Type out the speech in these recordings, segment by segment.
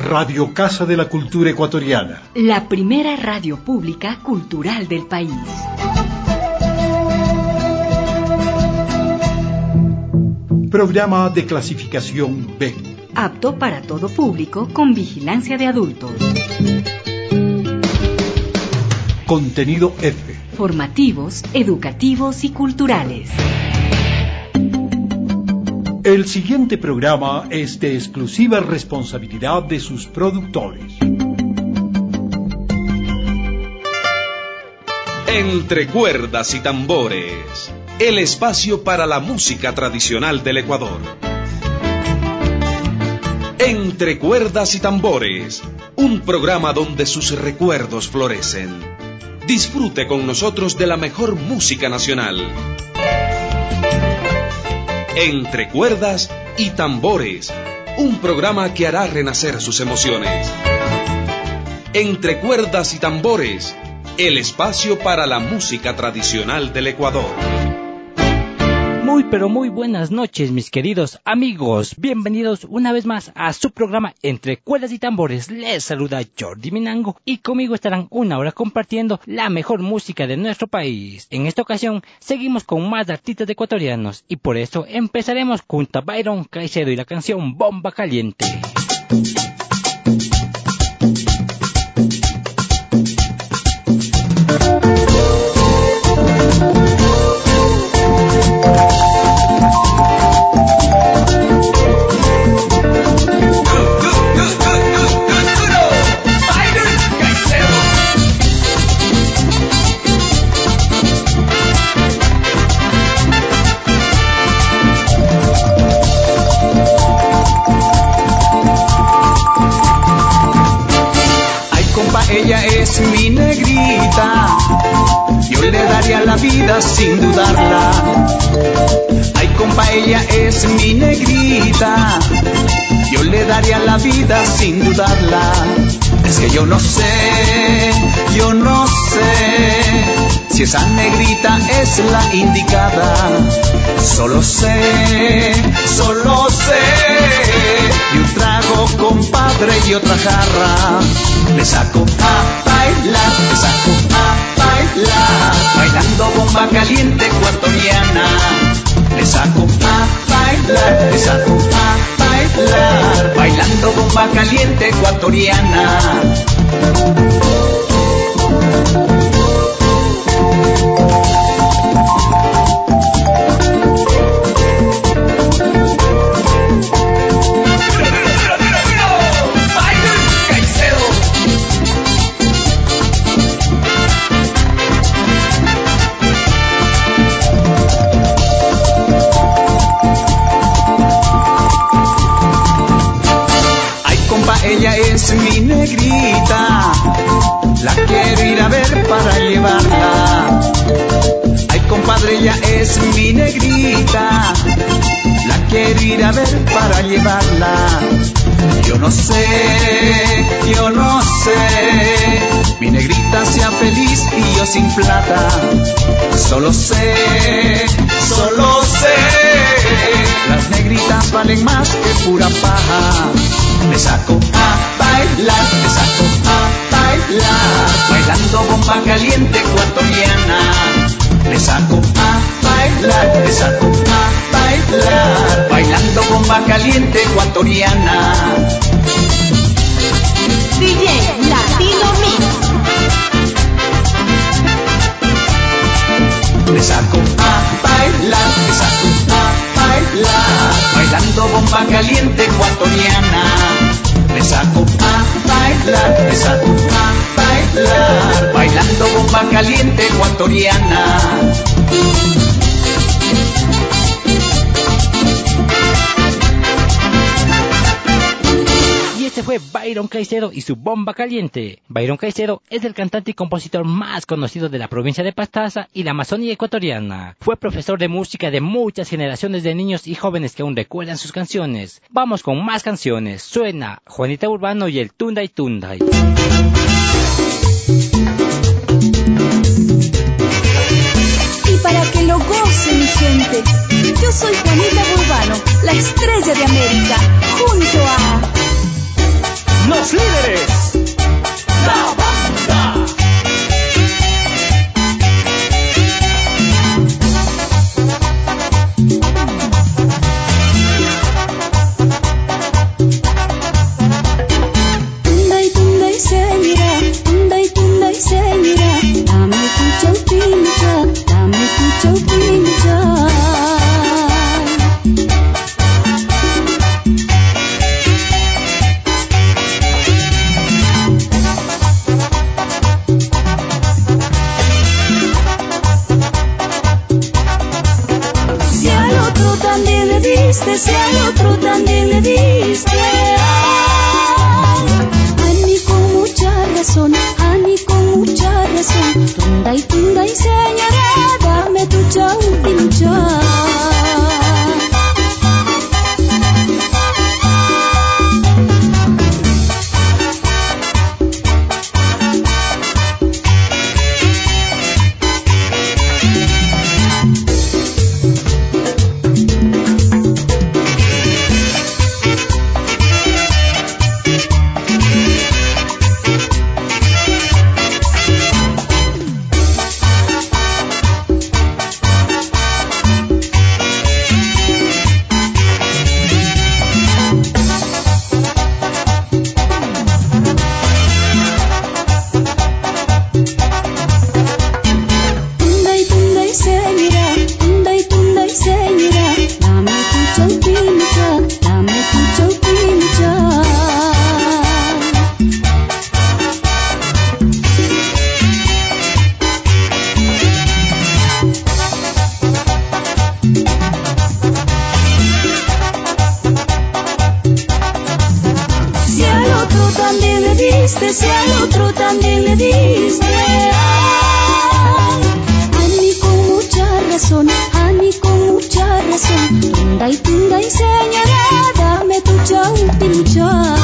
Radio Casa de la Cultura Ecuatoriana. La primera radio pública cultural del país. Programa de clasificación B. Apto para todo público con vigilancia de adultos. Contenido F. Formativos, educativos y culturales. El siguiente programa es de exclusiva responsabilidad de sus productores. Entre cuerdas y tambores, el espacio para la música tradicional del Ecuador. Entre cuerdas y tambores, un programa donde sus recuerdos florecen. Disfrute con nosotros de la mejor música nacional. Entre cuerdas y tambores, un programa que hará renacer sus emociones. Entre cuerdas y tambores, el espacio para la música tradicional del Ecuador. Muy pero muy buenas noches, mis queridos amigos. Bienvenidos una vez más a su programa Entre Cuerdas y Tambores. Les saluda Jordi Minango y conmigo estarán una hora compartiendo la mejor música de nuestro país. En esta ocasión seguimos con más artistas ecuatorianos y por eso empezaremos junto a Byron Caicedo y la canción Bomba Caliente. Ella es mi negrita, yo le daría la vida sin dudarla. Ay, compa, ella es mi negrita, yo le daría la vida sin dudarla. Es que yo no sé si esa negrita es la indicada. Solo sé de un trago, compadre, y otra jarra. Le saco a bailar, bailando bomba caliente ecuatoriana. Le saco a bailar, bailando bomba caliente ecuatoriana. Ella es mi negrita, la quiero ir a ver para llevarla. Ay, compadre, ella es mi negrita, la quiero ir a ver para llevarla. Yo no sé, mi negrita sea feliz y yo sin plata. Solo sé, las negritas valen más que pura paja. Le saco a bailar, bailando bomba caliente ecuatoriana. Le saco a bailar, bailando bomba caliente ecuatoriana. DJ Latino Mix. Le saco a bailar, bailando bomba caliente ecuatoriana. Le saco a bailar, bailando bomba caliente ecuatoriana. Este fue Byron Caicedo y su Bomba Caliente. Byron Caicedo es el cantante y compositor más conocido de la provincia de Pastaza y la Amazonía ecuatoriana. Fue profesor de música de muchas generaciones de niños y jóvenes que aún recuerdan sus canciones. Vamos con más canciones. Suena Juanita Urbano y el Tunday Tunday. Y para que lo goce mi gente, yo soy Juanita Urbano, la estrella de América, junto a Los líderes. La banda. Si al otro también le diste, Ani con mucha razón, Ani con mucha razón. Tunda y señora, dame tu chau, último chau. Si al otro también le diste, Ani con mucha razón, Ani con mucha razón. Tunda y señora, dame tu chau, último chau.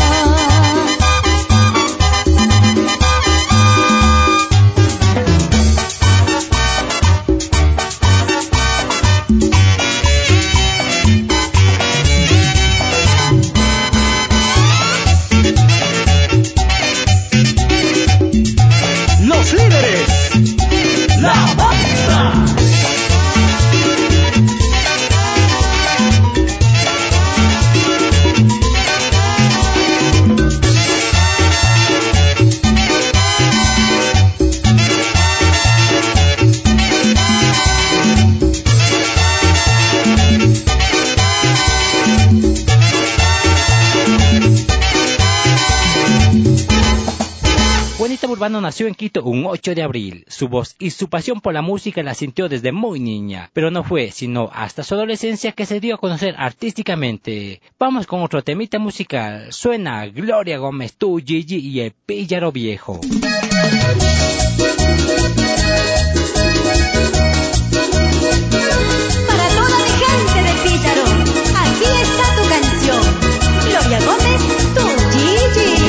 Urbano nació en Quito un 8 de abril. Su voz y su pasión por la música la sintió desde muy niña, pero no fue sino hasta su adolescencia que se dio a conocer artísticamente. Vamos con otro temita musical. Suena Gloria Gómez, Tú, Gigi y el Píllaro Viejo. Para toda mi gente de Píllaro, aquí está tu canción. Gloria Gómez, Tú, Gigi.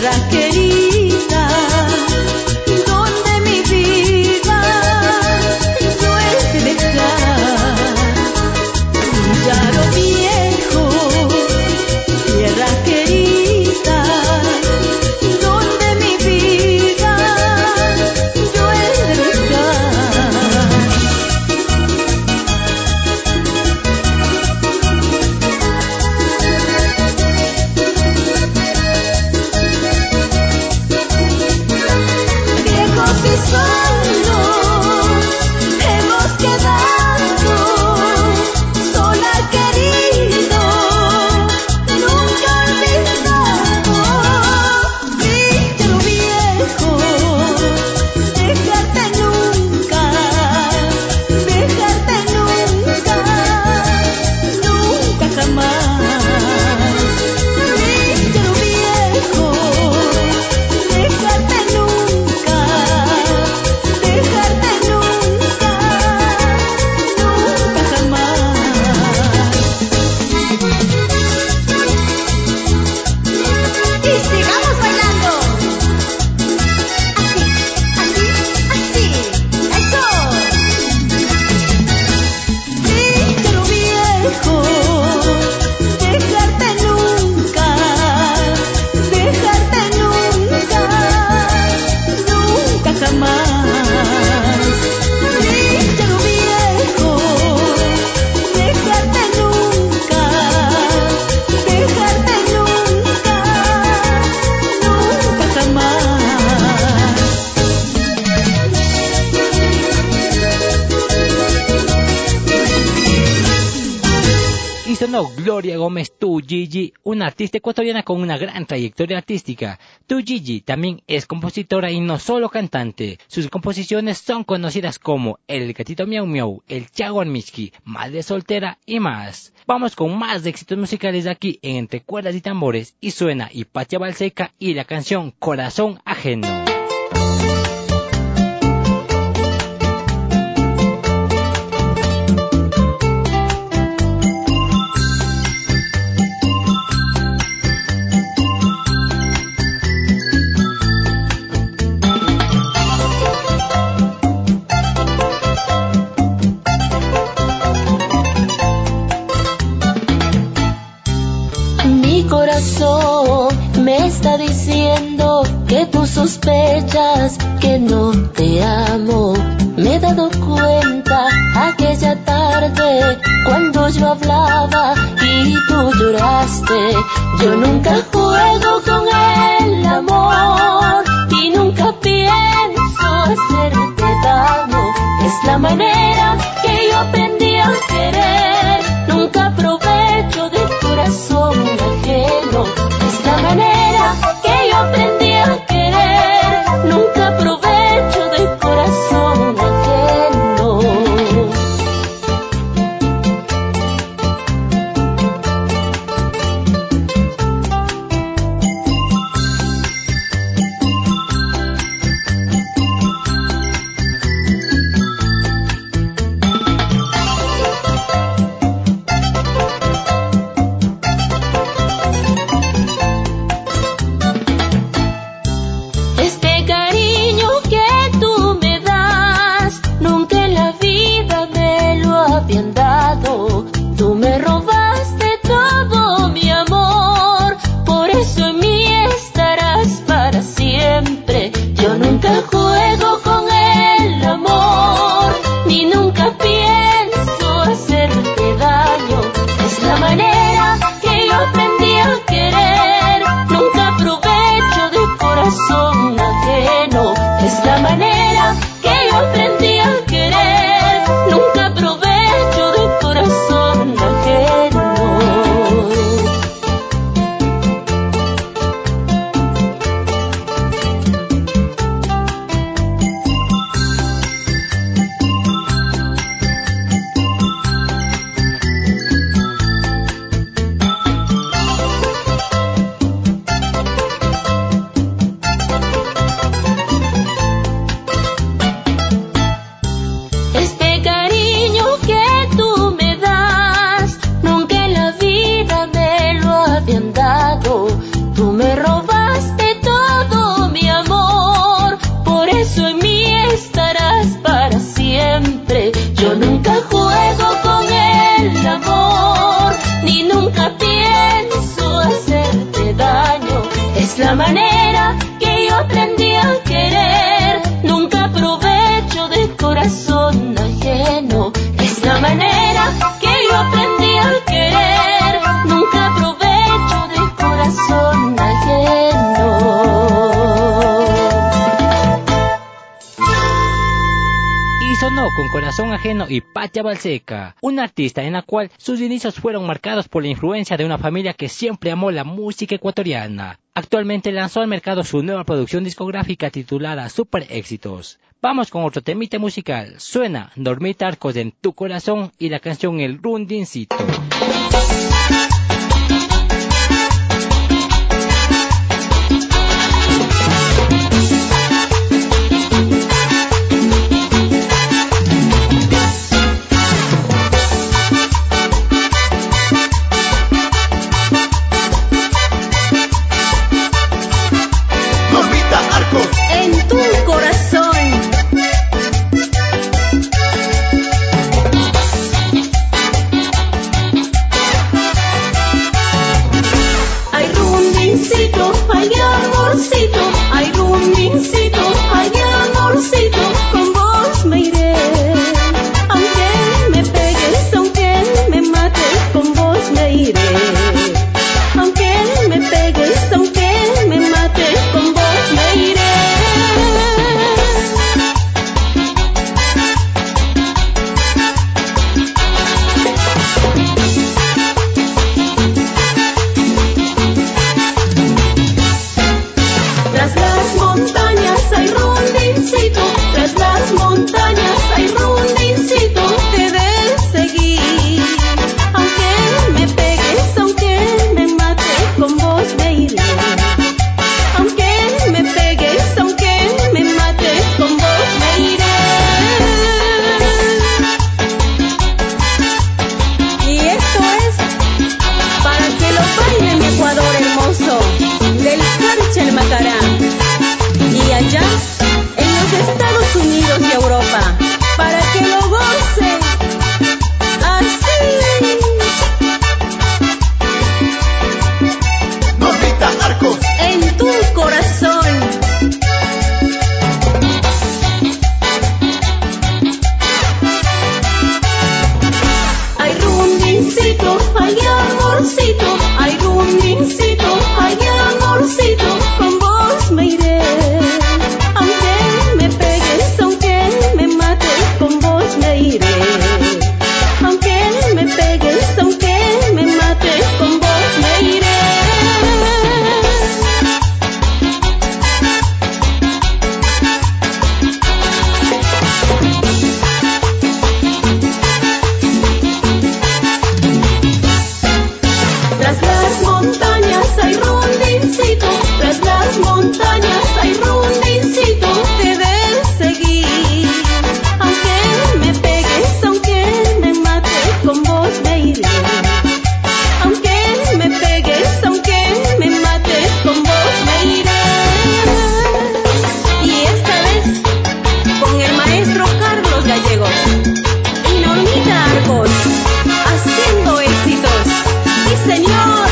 Gloria Gómez, Tu Gigi, una artista ecuatoriana con una gran trayectoria artística. Tu Gigi también es compositora y no solo cantante. Sus composiciones son conocidas como El Gatito Miau Miau, El Chaguar Miski, Madre Soltera y más. Vamos con más éxitos musicales aquí en Entre Cuerdas y Tambores, y suena Hipatia Balseca y la canción Corazón Ajeno. Me está diciendo que tú sospechas que no te amo. Me he dado cuenta aquella tarde cuando yo hablaba y tú lloraste. Yo nunca juego con el amor y nunca pienso hacerte daño. Es la manera que yo aprendí a querer. Nunca aprovecho del corazón ajeno. Es la manera que yo aprendí a querer. Nunca aprovecho del corazón ajeno. Tú me robaste todo mi amor, por eso en mí estarás para siempre. Yo nunca juego con el amor, ni nunca pienso hacerte daño. Es la manera que yo aprendí a querer. Nunca aprovecho del corazón ajeno. Es la manera que yo aprendí a querer. Nunca aprovecho del corazón ajeno. Es la manera que yo aprendí a querer. Nunca aprovecho de corazón ajeno. Es la manera que yo aprendí a querer. Nunca aprovecho de corazón ajeno. Y sonó con Corazón Ajeno y Pacha Balseca, una artista en la cual sus inicios fueron marcados por la influencia de una familia que siempre amó la música ecuatoriana. Actualmente lanzó al mercado su nueva producción discográfica titulada Super Éxitos. Vamos con otro temita musical. Suena Normita Arcos en Tu Corazón y la canción El Rundincito. En tu corazón. Ay, rundincito, ay, amorcito. Ay, rundincito, ay, amorcito. Con vos me iré. Aunque me pegues, aunque me mates, con vos me iré. Aunque me pegues, aunque me mates, con vos me iré. Tras las montañas hay rundincito, tras las montañas hay rundincito, te de seguir. Aunque me pegues, aunque me mates, con vos me iré. Aunque me pegues, aunque me mates, con vos me iré. Y esto es para que lo baile mi Ecuador hermoso, del Carche al Macará. Y allá, en los Estados Unidos y Europa, para que lo goce así. Normita Arcos. En tu corazón. Ay, rundincito, ay, amorcito. Ay, rundincito, ay, amorcito. Con vos me iré. Aunque me pegues, aunque me mates, con vos me iré. Aunque me pegues, aunque me mates, con vos me iré. Tras las montañas hay rundincito, tras las montañas hay rundincito, te de seguir. Aunque me pegues, aunque me mates, con vos me iré. Aunque me pegues, aunque me mates, con vos me iré. Y esta vez con el maestro Carlos Gallegos y Normita Arcos, haciendo éxitos. ¡Sí, señor!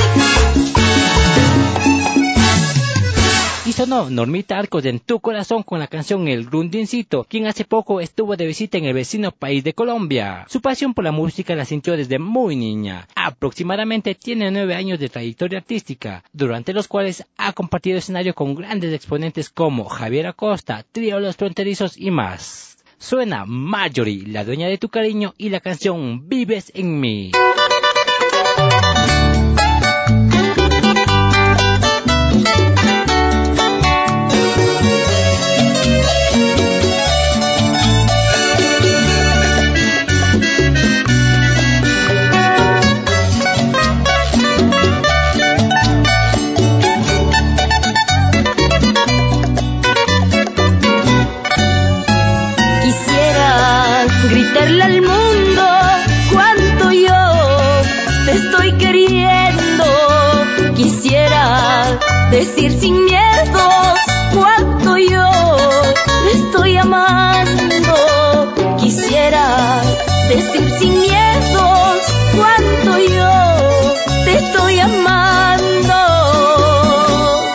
Y sonó Normita Arcos en Tu Corazón con la canción El Rundincito, quien hace poco estuvo de visita en el vecino país de Colombia. Su pasión por la música la sintió desde muy niña. Aproximadamente tiene 9 años de trayectoria artística, durante los cuales ha compartido escenario con grandes exponentes como Javier Acosta, Trío Los Fronterizos y más. Suena Marjorie, la dueña de tu cariño, y la canción Vives en mí. Quisiera gritarle al mundo cuánto yo te estoy queriendo. Quisiera decir sin miedo cuánto yo te estoy amando. Quisiera decir sin miedo cuánto yo te estoy amando.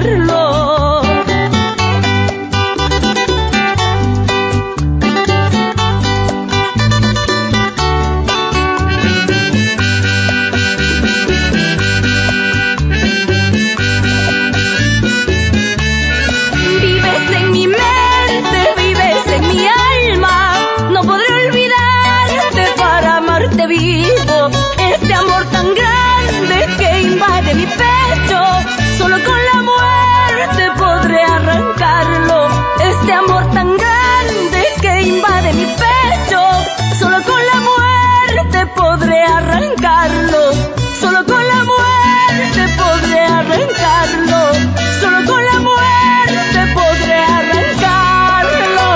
arrancarlo. Vives en mi mente, vives en mi alma, no podré olvidarte para amarte vivo. Este amor tan grande que invade mi pecho, solo con la muerte podré arrancarlo. Este amor tan grande que invade mi pecho, solo con la muerte podré arrancarlo. Solo con la muerte podré arrancarlo. Solo con la muerte podré arrancarlo.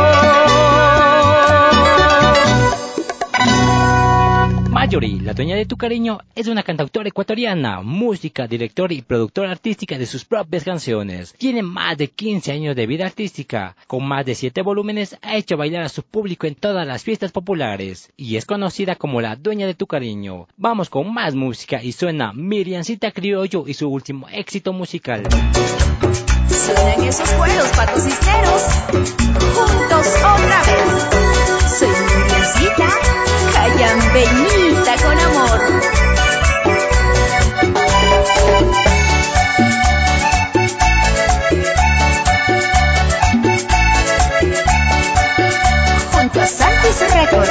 Marjorie, la dueña de tu cariño, es una cantautora ecuatoriana, música, directora y productora artística de sus propias canciones. Tiene más de 15 años de vida artística. Con más de 7 volúmenes ha hecho bailar a su público en todas las fiestas populares y es conocida como la dueña de tu cariño. Vamos con más música y suena Miriamcita Criollo y su último éxito musical. Suenan esos buenos patos cisneros, juntos otra vez. Soy Miriamcita, callambeñita con amor. Junto a Santis Record.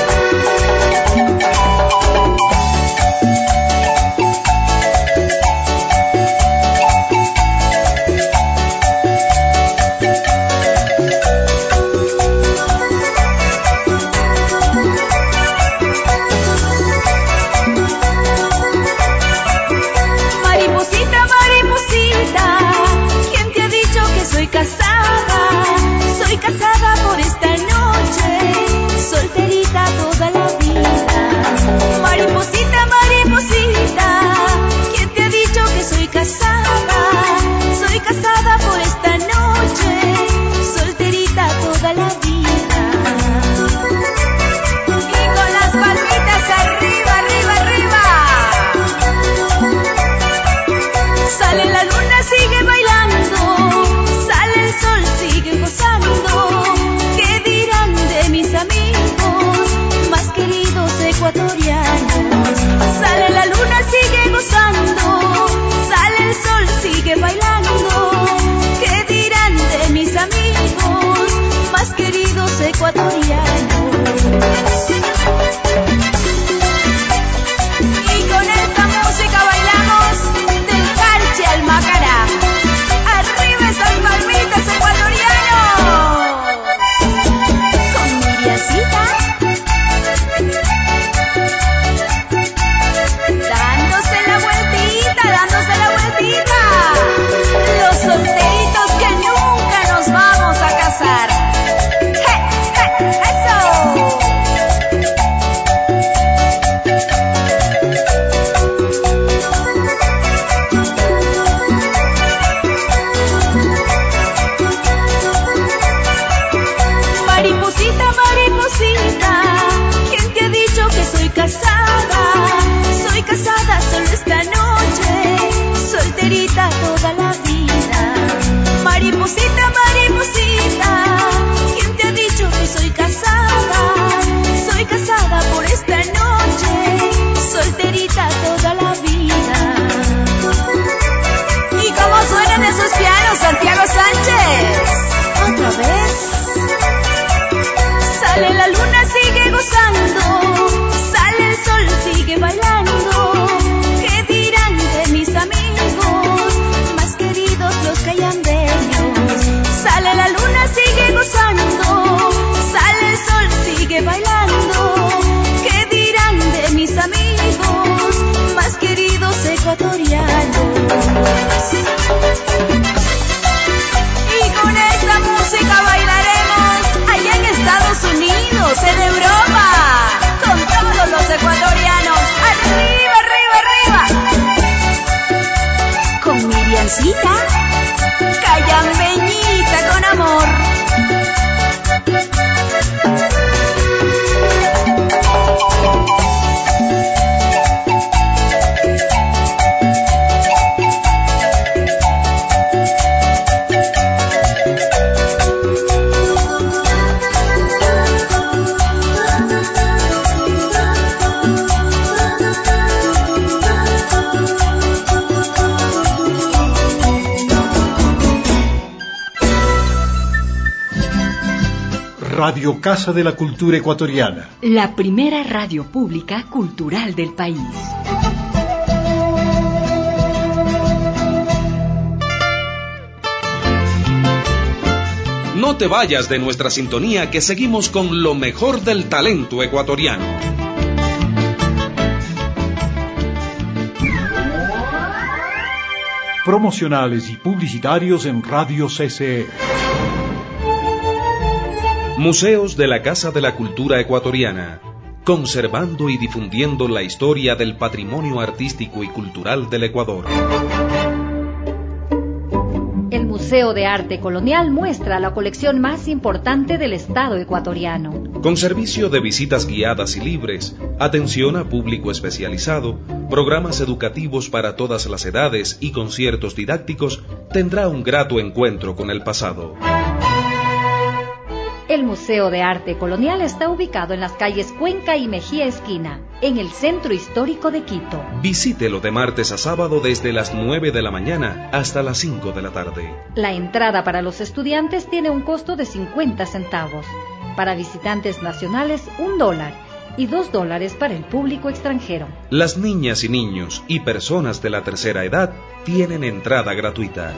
Mariposita, mariposita, ¿quién te ha dicho que soy casada? Soy casada por esta noche, solterita toda la vida. Mariposita, mariposita, ¿quién te ha dicho que soy casada? Soy casada por esta noche, solterita toda la vida. Y con las palmitas arriba, arriba, arriba. Sale la luna, sigue bailando, sale el sol, sigue gozando. ¿Qué dirán de mis amigos más queridos ecuatorianos? Sale la luna, sigue gozando, sale el sol, sigue bailando. ¿Qué dirán de mis amigos más queridos ecuatorianos? Y con esta música bailamos del Carchi al Macará. Arriba esas palmitas ecuatorianos. Con Miriamcita, dándose la vueltita, dándose la vueltita. Los solteritos que nunca nos vamos a casar. ¡Je, je, eso! Mariposita, mariposita, ¿quién te ha dicho que soy casada? Soy casada solo esta noche, solterita toda la vida. Mariposita, mariposita, ¿quién te ha dicho que soy casada? Soy casada por esta noche, solterita toda la vida. ¿Y cómo suenan esos pianos, Santiago Sánchez? Otra vez. Sale la luna, sigue gozando, sale el sol, sigue bailando. ¿Qué dirán de mis amigos más queridos los callambeños? Sale la luna, sigue gozando, sale el sol, sigue bailando. ¿Qué dirán de mis amigos más queridos ecuatorianos? Y con esta música bailaremos allá en Estados Unidos, en Europa, con todos los ecuatorianos. Arriba, arriba, arriba. Con Miriamcita, callambeñita con amor. Radio Casa de la Cultura Ecuatoriana. La primera radio pública cultural del país. No te vayas de nuestra sintonía, que seguimos con lo mejor del talento ecuatoriano. Promocionales y publicitarios en Radio CCE. Museos de la Casa de la Cultura Ecuatoriana, conservando y difundiendo la historia del patrimonio artístico y cultural del Ecuador. El Museo de Arte Colonial muestra la colección más importante del Estado ecuatoriano. Con servicio de visitas guiadas y libres, atención a público especializado, programas educativos para todas las edades y conciertos didácticos, tendrá un grato encuentro con el pasado. El Museo de Arte Colonial está ubicado en las calles Cuenca y Mejía Esquina, en el centro histórico de Quito. Visítelo de martes a sábado desde las 9 de la mañana hasta las 5 de la tarde. La entrada para los estudiantes tiene un costo de 50 centavos. Para visitantes nacionales, $1 y $2 para el público extranjero. Las niñas y niños y personas de la tercera edad tienen entrada gratuita.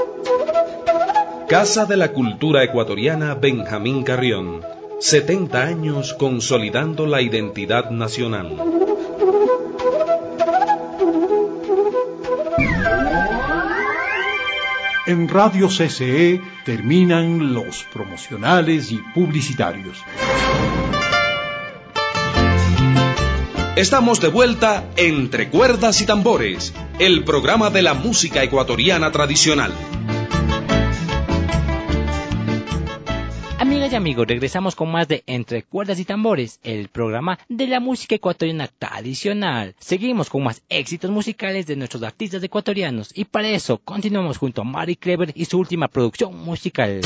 Casa de la Cultura Ecuatoriana Benjamín Carrión, 70 años consolidando la identidad nacional. En Radio CCE terminan los promocionales y publicitarios. Estamos de vuelta Entre Cuerdas y Tambores, el programa de la música ecuatoriana tradicional. Amigas y amigos, regresamos con más de Entre Cuerdas y Tambores, el programa de la música ecuatoriana tradicional. Seguimos con más éxitos musicales de nuestros artistas ecuatorianos y para eso continuamos junto a Mari Clever y su última producción musical.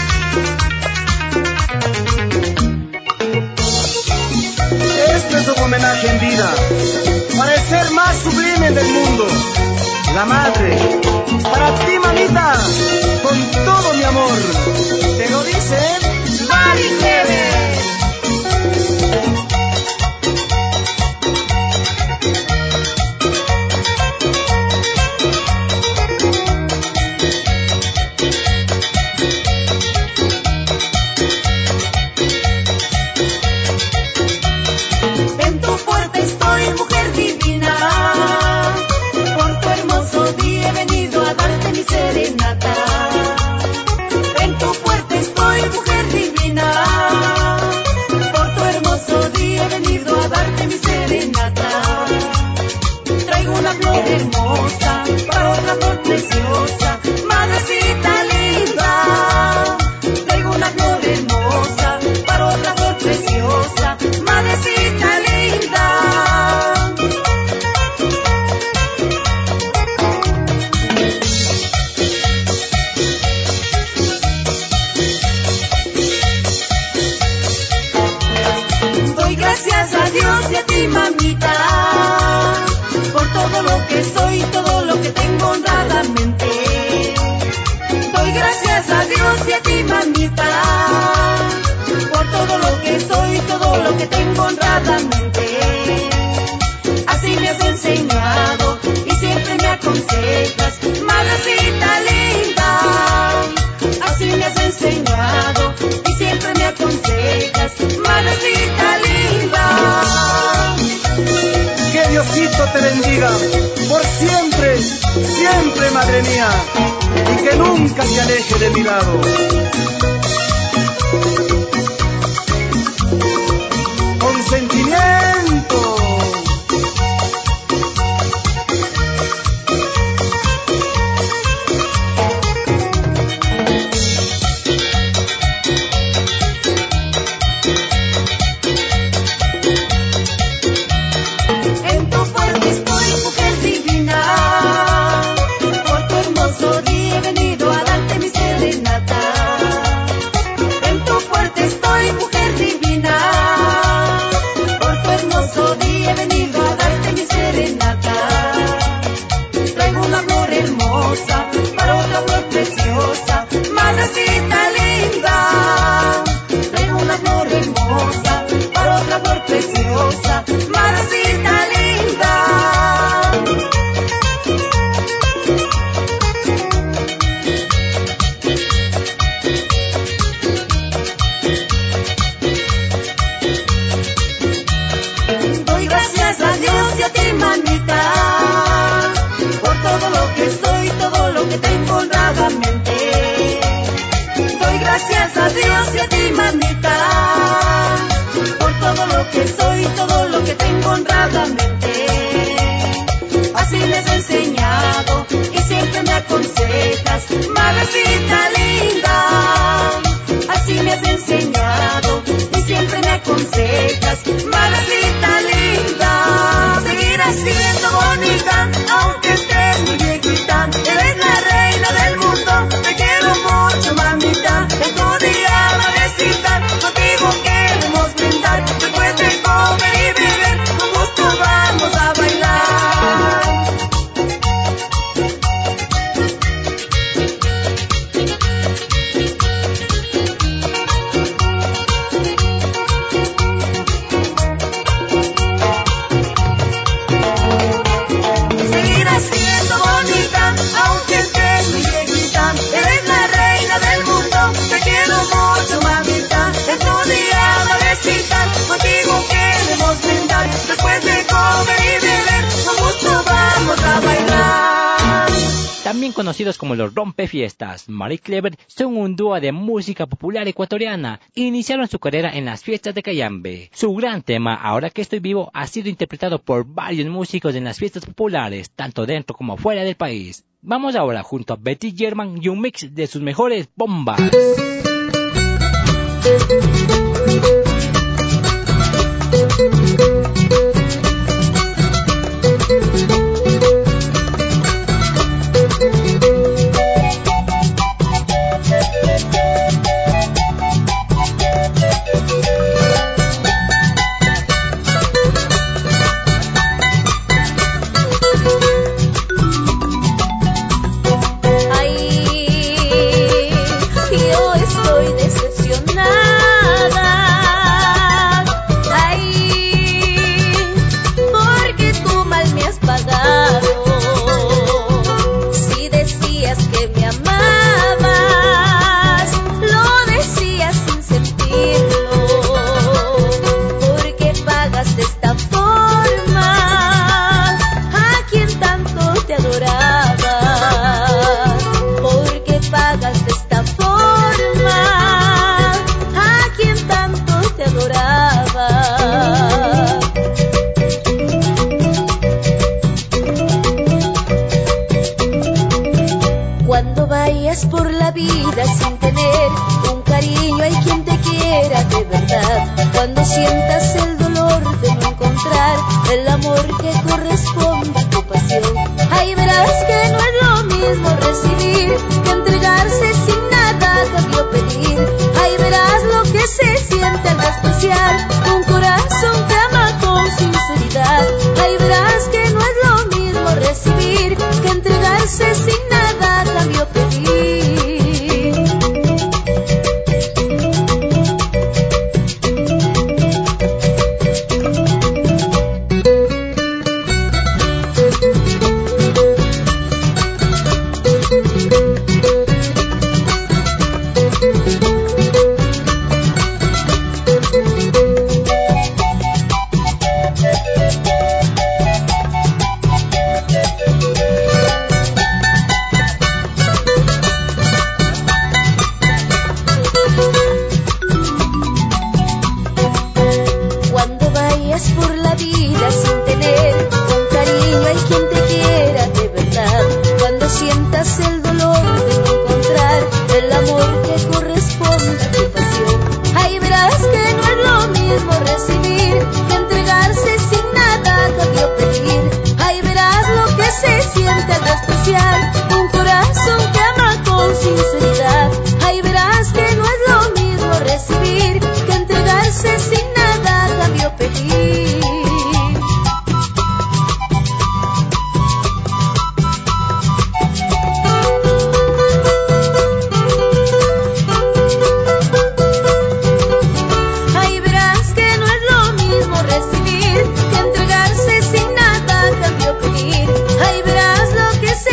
Este es un homenaje en vida para el ser más sublime del mundo, la madre. Para ti, mamita, con todo mi amor, te lo dice Mari Clever. En tu puerta estoy, mujer divina, por tu hermoso día he venido a darte mi serenata. En tu puerta estoy, mujer divina, por tu hermoso día he venido a darte mi serenata. Traigo una flor hermosa para otra flor preciosa, madrecita linda. Traigo una flor hermosa para otra flor preciosa, madrecita linda. Doy gracias a Dios y a ti, mamita, por todo lo que soy, todo lo que tengo honradamente. Doy gracias a Dios y a ti, mamita, por todo lo que soy, todo lo que tengo honradamente. Así me has enseñado y siempre me aconsejas, madrecita linda. Así me has enseñado y siempre me aconsejas, madrecita linda. Que Diosito te bendiga por siempre, siempre, madre mía, y que nunca te aleje de mi lado. Con sentimiento. En tu puerta estoy, mujer divina, por tu hermoso día he venido a darte mi serenata. En tu puerta estoy, mujer divina, por tu hermoso día he venido a darte mi serenata. Traigo una flor hermosa para otra flor preciosa, madrecita linda. Traigo una que tengo honradamente. Doy gracias a Dios y a ti, mamita, por todo lo que soy, todo lo que tengo honradamente. Así me has enseñado y siempre me aconsejas, madrecita linda. Así me has enseñado y siempre me aconsejas, madrecita linda. Seguirás siendo bonita, aunque estés muy viejita. Eres la reina del mundo, te quiero mucho, mamita. En tu día, madrecita, contigo queremos brindar. Después de comer y beber, con gusto vamos a bailar. Seguirás siendo bonita, aunque estés muy viejita. Eres la reina del mundo, te quiero mucho, mamita. En tu día, madrecita, contigo queremos brindar. Después de comer y beber, con gusto vamos a bailar. También conocidos como los Rompefiestas, Mari Clever son un dúo de música popular ecuatoriana. Iniciaron su carrera en las fiestas de Cayambe. Su gran tema, Ahora que estoy vivo, ha sido interpretado por varios músicos en las fiestas populares, tanto dentro como fuera del país. Vamos ahora junto a Betty German y un mix de sus mejores bombas. Yo estoy decepcionada. Porque tú mal me has pagado. Si decías que me amabas, lo decías sin sentirlo. Porque pagas de esta forma a quien tanto te adoraba. Porque pagas de esta forma a quien tanto te adoraba. Cuando vayas por la vida sin tener un cariño, hay quien te quiera de verdad. Cuando sientas el dolor de no encontrar el amor que corresponde a tu pasión, ahí verás que no es lo mismo recibir que entregarse sin nada a cambio pedir. Ahí verás lo que se siente al despreciar un corazón que ama con sinceridad. Ahí verás que no es lo mismo recibir que entregarse sin nada a cambio pedir. Cuando vayas por la vida sin tener un cariño, hay quien te quiera de verdad. Cuando sientas el dolor de no encontrar el amor que corresponde a tu pasión, ahí verás que no es lo mismo recibir que entregarse sin nada a cambio pedir. Ahí verás lo que se siente al despreciar un corazón que ama con sinceridad. Ahí verás que no es lo mismo recibir que entregarse sin nada a cambio pedir. Ahí verás que no es lo mismo recibir que entregarse sin nada a cambio pedir. Ahí verás lo que se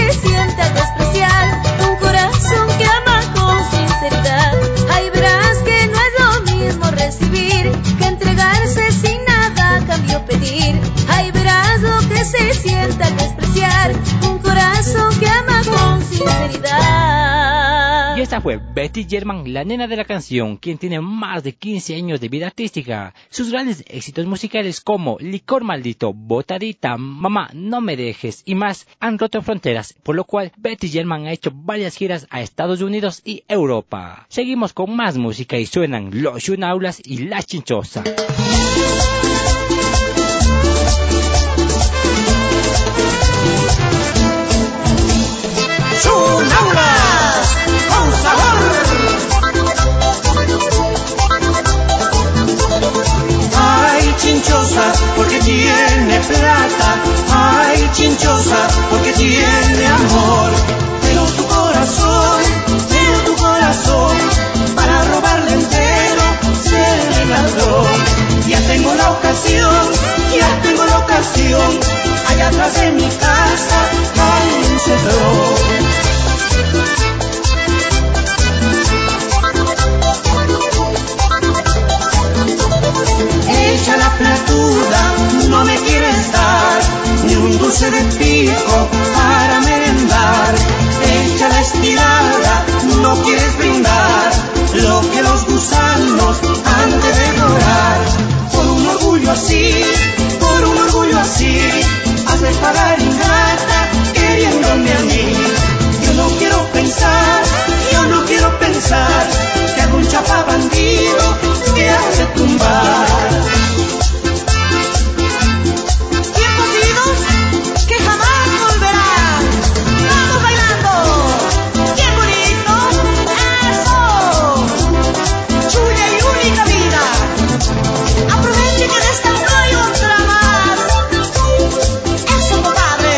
Esta fue Betty German, la nena de la canción, quien tiene más de 15 años de vida artística. Sus grandes éxitos musicales como Licor Maldito, Botadita, Mamá, No Me Dejes y más han roto fronteras, por lo cual Betty German ha hecho varias giras a Estados Unidos y Europa. Seguimos con más música y suenan Los Chunaulas y La Chinchosa. ¡Chunaulas con sabor! Ay, chinchosa, porque tiene plata. Ay, chinchosa, porque tiene amor. Pero tu corazón, para robarle entero, ser el ladrón. Ya tengo la ocasión, allá atrás de mi casa hay un cedrón. Ella la platuda no me quieres dar, ni un dulce de pico para merendar. Ella la estirada no quieres brindar, lo que los gusanos han de devorar. Por un orgullo así, has de pagar ingrata queriéndome a mí. Yo no quiero pensar que algún chapa bandido te hace tumbar. Tiempos vividos que jamás volverán. Vamos bailando, bien bonito, eso. Chulla y única vida. Aproveche que de esta no hay otra más. Eso, compadre.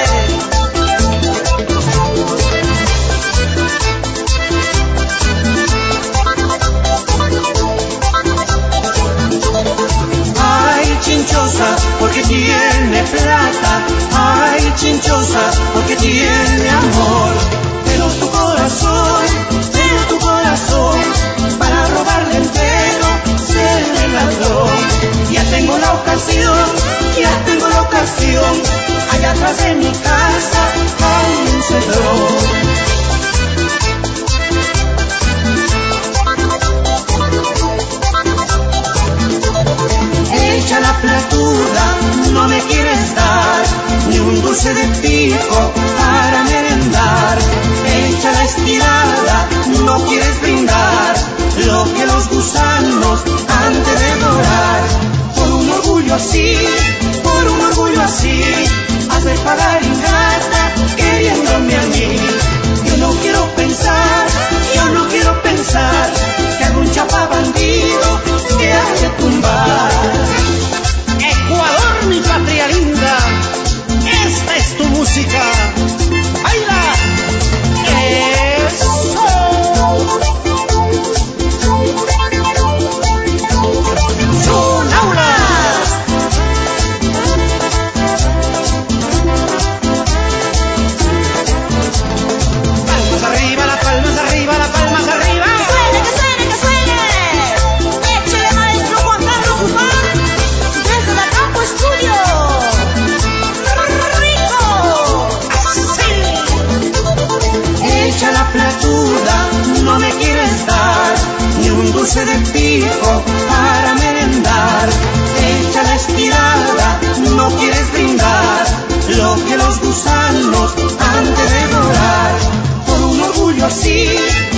Chinchosa, porque tiene plata. Ay, chinchosa, porque tiene amor. Pero tu corazón, para robarle entero, ser el ladrón. Ya tengo la ocasión, allá atrás de mi casa hay un cedrón. Ella la platuda no me quieres dar, ni un dulce de pico para merendar. Ella la estirada no quieres brindar, lo que los gusanos han de devorar. Por un orgullo así, has de pagar ingrata queriéndome a mí. Yo no quiero pensar que algún chapa bandido te hace tumbar. Ecuador, mi patria linda, esta es tu música. ¡Baila! ¡Eso! ¡Chunaulas! Palmas arriba, las palmas arriba, las palmas arriba. ¡Que suene! ¡Échale, maestro Juan Carlos Guzmán! Desde la Campo Estudio. ¡Rico! ¡Así! Ella la platuda no me quieres dar, ni un dulce de pico para merendar. Ella la estirada no quieres brindar, lo que los gusanos han de devorar. Por un orgullo así,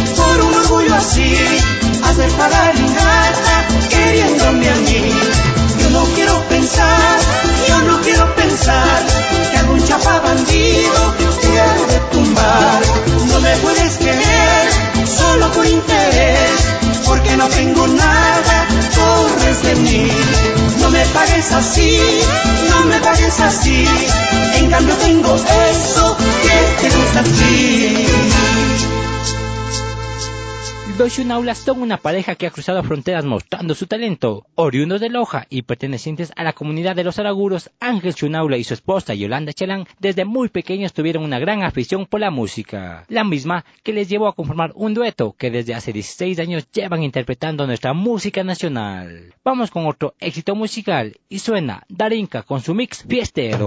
has de pagar ingrata queriéndome a mí. Yo no quiero pensar que algún chapa bandido te ha de tumbar. No me puedes querer solo por interés, porque no tengo nada, corres de mí. No me pagues así, en cambio tengo eso que te gusta a ti. Los Chunaulas son una pareja que ha cruzado fronteras mostrando su talento. Oriundos de Loja y pertenecientes a la comunidad de los Araguros, Ángel Chunaula y su esposa Yolanda Chalán desde muy pequeños tuvieron una gran afición por la música, la misma que les llevó a conformar un dueto que desde hace 16 años llevan interpretando nuestra música nacional. Vamos con otro éxito musical y suena Darinka con su mix fiestero.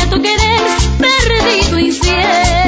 tanto querer, perdido infiel.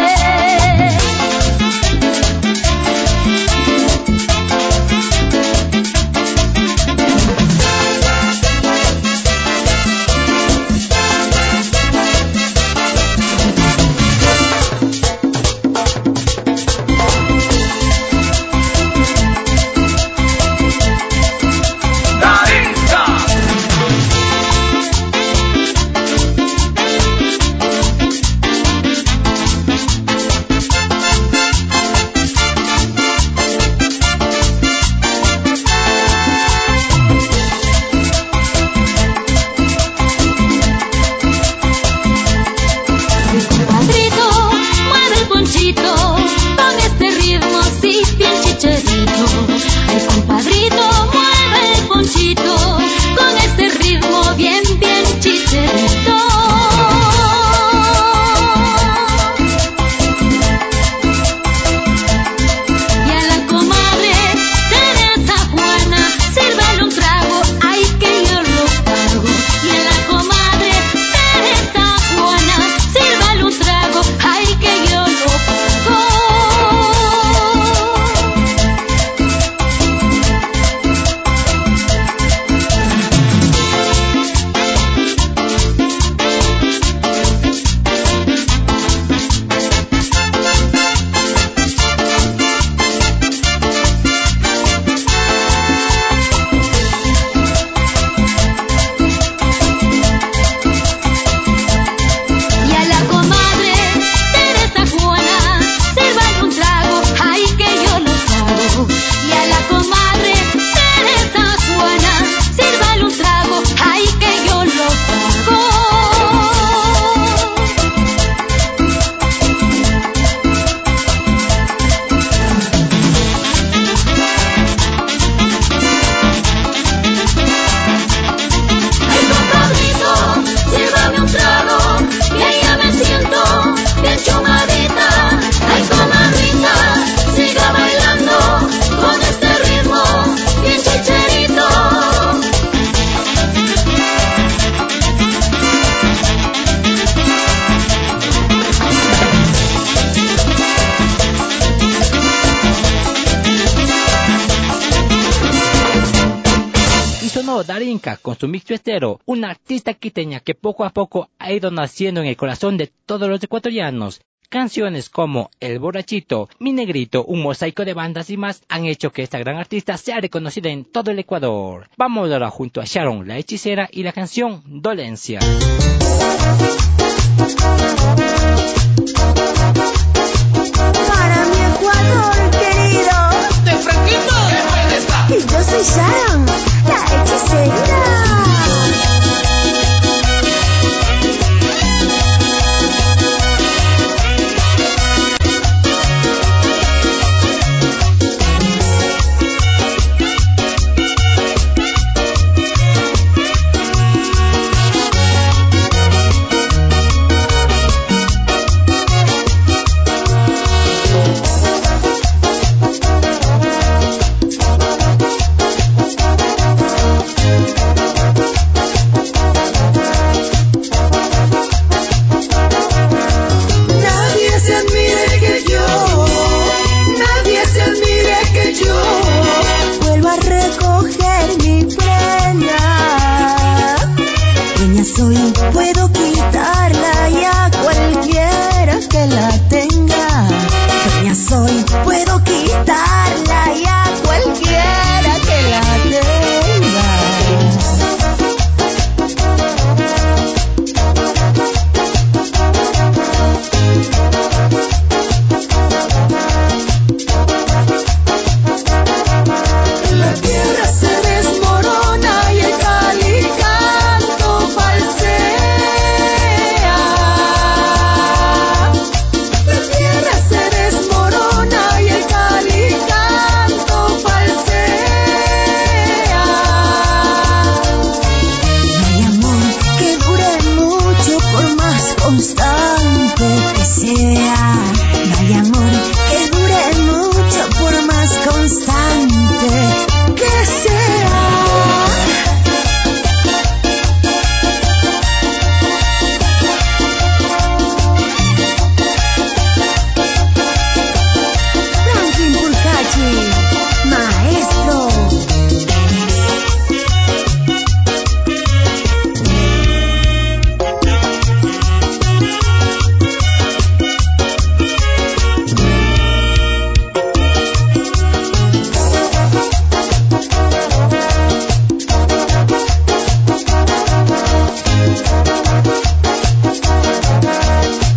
Darinka con su mix fiestero, una artista quiteña que poco a poco ha ido naciendo en el corazón de todos los ecuatorianos. Canciones como El Borrachito, Mi Negrito, un mosaico de bandas y más han hecho que esta gran artista sea reconocida en todo el Ecuador. Vamos ahora junto a Sharon, la hechicera, y la canción Dolencia. Para mi Ecuador querido, ¡de Franquito! ¡Qué buena está! Y yo soy Sharon, la hechicera.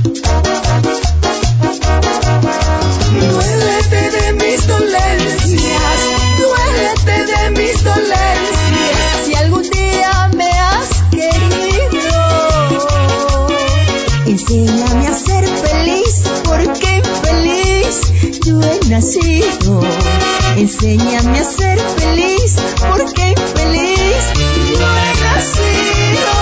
Duélete de mis dolencias, duélete de mis dolencias. Si algún día me has querido, enséñame a ser feliz, porque infeliz yo he nacido. Enséñame a ser feliz, porque infeliz yo he nacido.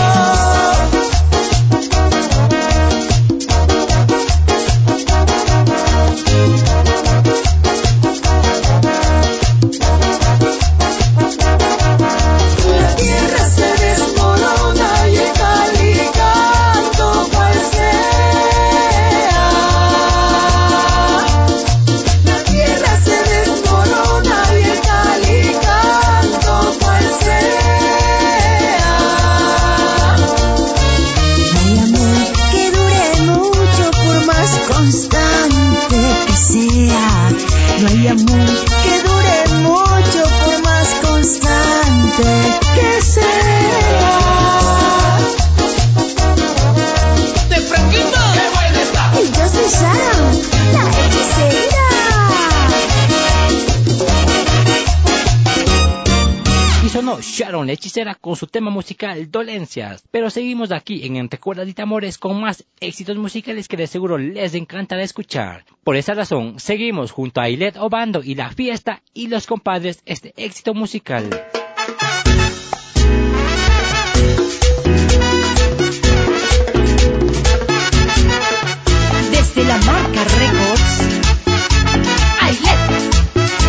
La tierra se desmorona y el calicanto cual sea. La tierra se desmorona y el calicanto cual sea. No hay amor que dure mucho por más constante que sea. No hay amor que dure mucho por más constante que sea. ¡De Franquito! ¡Qué buena está! Y yo soy Sharon, la hechicera. Y sonó Sharon, la hechicera, con su tema musical Dolencias. Pero seguimos aquí en Entre Cuerdas y Tambores con más éxitos musicales que de seguro les encantará escuchar. Por esa razón, seguimos junto a Ailet Obando y La Fiesta y Los Compadres este éxito musical. Desde la marca Records, Ailet.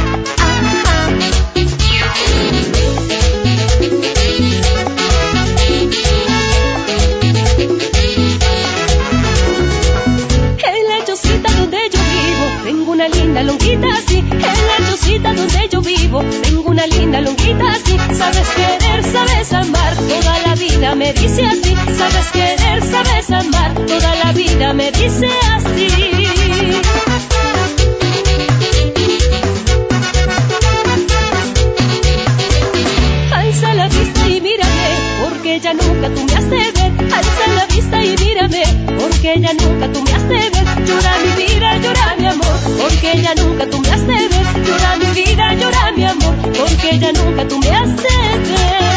En la chocita donde yo vivo, tengo una linda lonjita así. En la chocita donde yo vivo, tengo una linda lonjita así. Sabes querer, sabes amar, toda la vida me dice así. Sabes querer, sabes amar, toda la vida me dice así. Alza la vista y mírame, porque ya nunca tú me has de ver. Alza la vista y mírame, porque ya nunca tú me has de ver. Llora mi vida, llora mi amor, porque ya nunca tú me has de ver. Llora mi vida, llora mi amor, porque ya nunca tú me has de ver.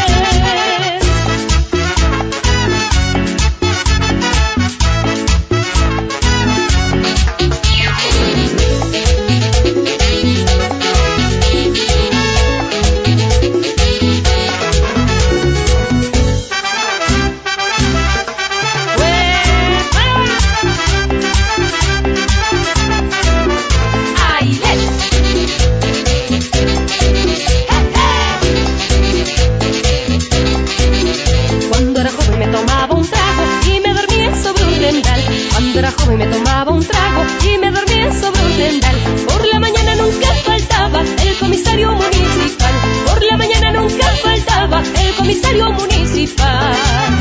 Cuando era joven me tomaba un trago y me dormía sobre un tendal. Por la mañana nunca faltaba el comisario municipal. Por la mañana nunca faltaba el comisario municipal.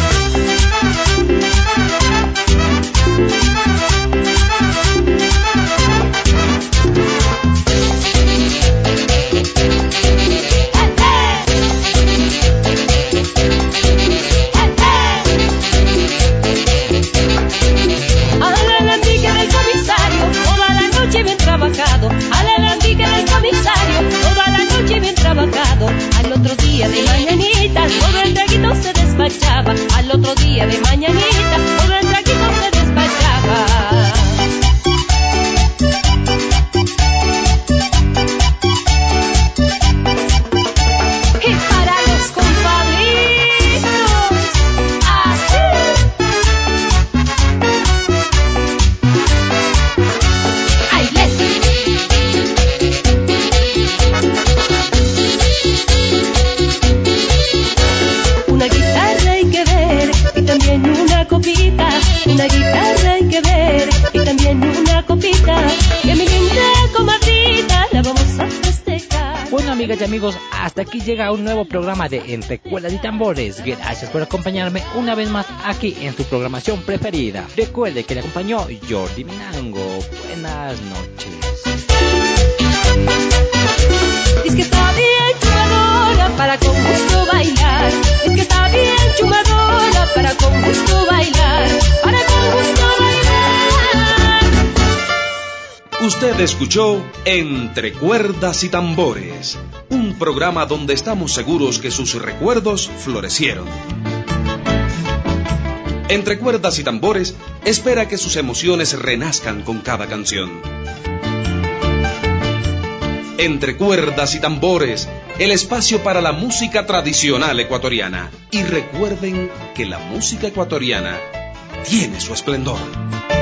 Al alambique del comisario, toda la noche bien trabajado. Al otro día de mañanita, todo el traguito se despachaba. Al otro día de mañanita, todo el traguito se despachaba. Y para los compadritos, así. Una guitarra hay que ver y también una copita. Una guitarra hay que ver y también una copita. Que mi linda comadrita la vamos a festejar. Bueno, amigas y amigos, hasta aquí llega un nuevo programa de Entre Cuerdas y Tambores. Gracias por acompañarme una vez más aquí en su programación preferida. Recuerde que le acompañó Jordi Minango. Buenas noches. Dice que está bien chumadora para con gusto bailar. Dice que está bien chumadora para con gusto bailar. Para con gusto bailar. Usted escuchó Entre Cuerdas y Tambores, un programa donde estamos seguros que sus recuerdos florecieron. Entre Cuerdas y Tambores espera que sus emociones renazcan con cada canción. Entre Cuerdas y Tambores, el espacio para la música tradicional ecuatoriana. Y recuerden que la música ecuatoriana tiene su esplendor.